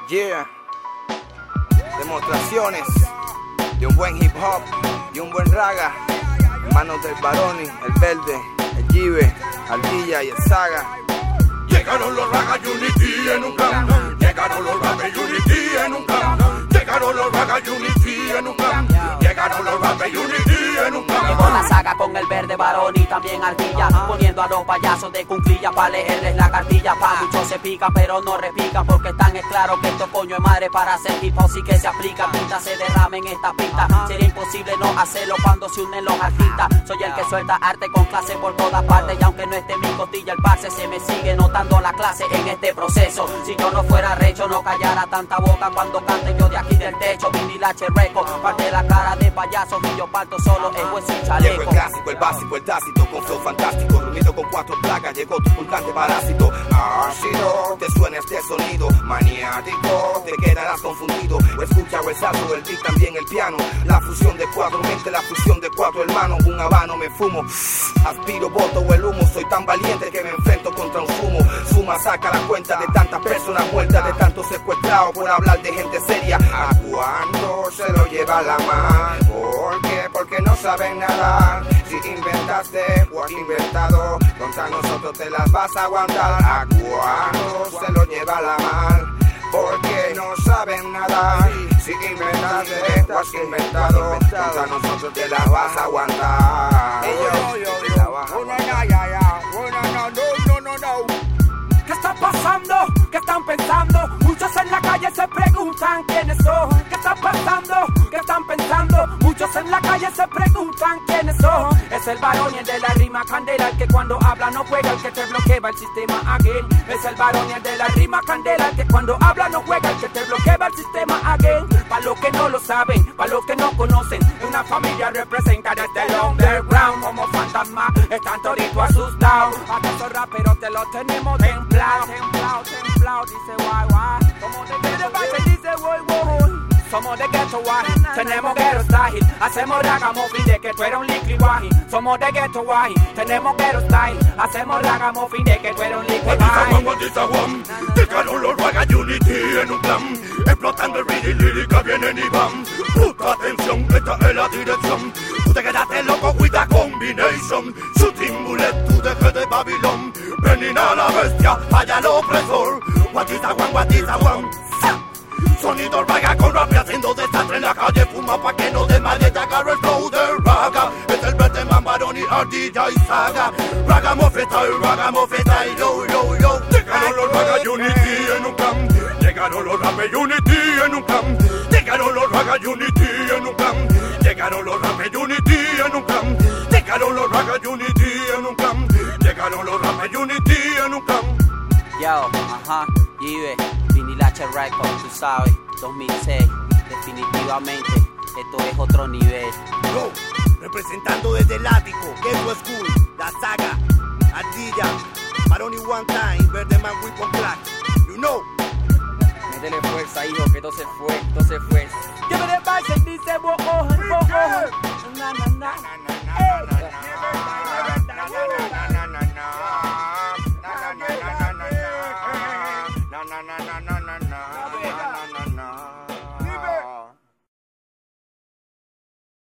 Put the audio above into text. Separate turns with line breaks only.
Yeah. Demostraciones de un buen hip hop y un buen raga. En manos del Baroni, el Verde, el Jive, Ardilla y el Saga.
Llegaron los Raga Unity en un clan. Llegaron los Raga Unity en un clan. Llegaron los Raga Unity en un clan. Llegaron los Raga Unity en un clan.
Llegó la Saga con el Verde, Barón y también Ardilla, poniendo a los payasos de cunclilla pa' leerles la cartilla. Pa' muchos se pican pero no repican, porque tan es claro que esto coño es madre para hacer hip hop sí que se aplica. Pinta se derrama en esta pista, sería imposible no hacerlo cuando se unen los artistas. Soy el que suelta arte con clase por todas partes, y aunque no esté en mi costilla el parce, se me sigue notando la clase en este proceso. Si yo no fuera recho no callara tanta boca cuando cante yo de aquí del techo. Vinil H Record, parte la cara de payaso y yo parto solo en hueso y chaleco.
Llegó el clásico, el básico, el tácito, con flow fantástico, reunido con 4 plagas, llegó tu pulgante parásito. Ácido, te suena este sonido maniático, te quedarás confundido. O escucha o el salto, el beat, también el piano. La fusión de 4 mentes, la fusión de 4 hermanos. Un habano me fumo, aspiro, boto o el humo. Soy tan valiente que me enfrento contra un sumo. Suma, saca la cuenta de tantas personas muertas, de tantos secuestrados por hablar de gente seria. ¿A cuándo se lo lleva la mar? ¿Por qué? Porque no saben nada. Si inventaste o has inventado, contra nosotros te las vas a aguantar. ¿A cuándo se lo lleva la mar? Porque no saben nada. Si inventaste o has inventado, contra nosotros te las vas a aguantar.
¿Qué está pasando? ¿Qué están pensando? Muchos en la calle se preguntan quiénes son. ¿Qué está pasando? ¿Qué están pensando? Muchos en la calle se preguntan quiénes son. Es el varón y el de la rima candela, el que cuando habla no juega, el que te bloquea el sistema again. Es el varón y el de la rima candela, el que cuando habla no juega, el que te bloquea el sistema again. Para los que no lo saben, para los que no conocen, una familia representa desde el underground. Como fantasma, están toditos asustados. Hasta esos raperos te los tenemos templados. Templado, dice guay. Somos de ghetto, dice guay. Somos de ghetto guay, tenemos ghetto style. Hacemos ragamuffin de que tú eres un liquid guay. Somos de ghetto guay, tenemos ghetto style. Hacemos ragamuffin de que tú eres un liquid guay.
Llegaron los Raga Unity en un clan. Explotando el reading, lírica vienen y van. Puta atención, esta es la dirección. Tú te quedaste loco with the combination. Shooting bullet, tú dejes de Babilón. Venir a la bestia, vaya al opresor. What is a one? Sonido Raga con rap haciendo desastre en la calle. Fuma pa' que no desmaye, te agarro el flow de Raga. Es el verde man, Barón y Ardilla y Saga. Ragamuffin style, yo. Llegaron los Raga Unity en un clan. Llegaron los Raga Unity en un clan. Llegaron los Raga Unity en un clan. Llegaron los Raga Unity en un clan. Llegaron los Raga Unity en un clan. Llegaron los Raga Unity en un clan.
Yo, Jive, Vinil H Record, tú sabes, 2006, definitivamente, esto es otro nivel.
Yo, representando desde el ático, Ghetto School, la Saga, Ardilla, Barón y One Time, Verde Man Weapon Black, you know.
Métele fuerza, hijo, que todo se fue.
Yo me de base, dice, bo, na.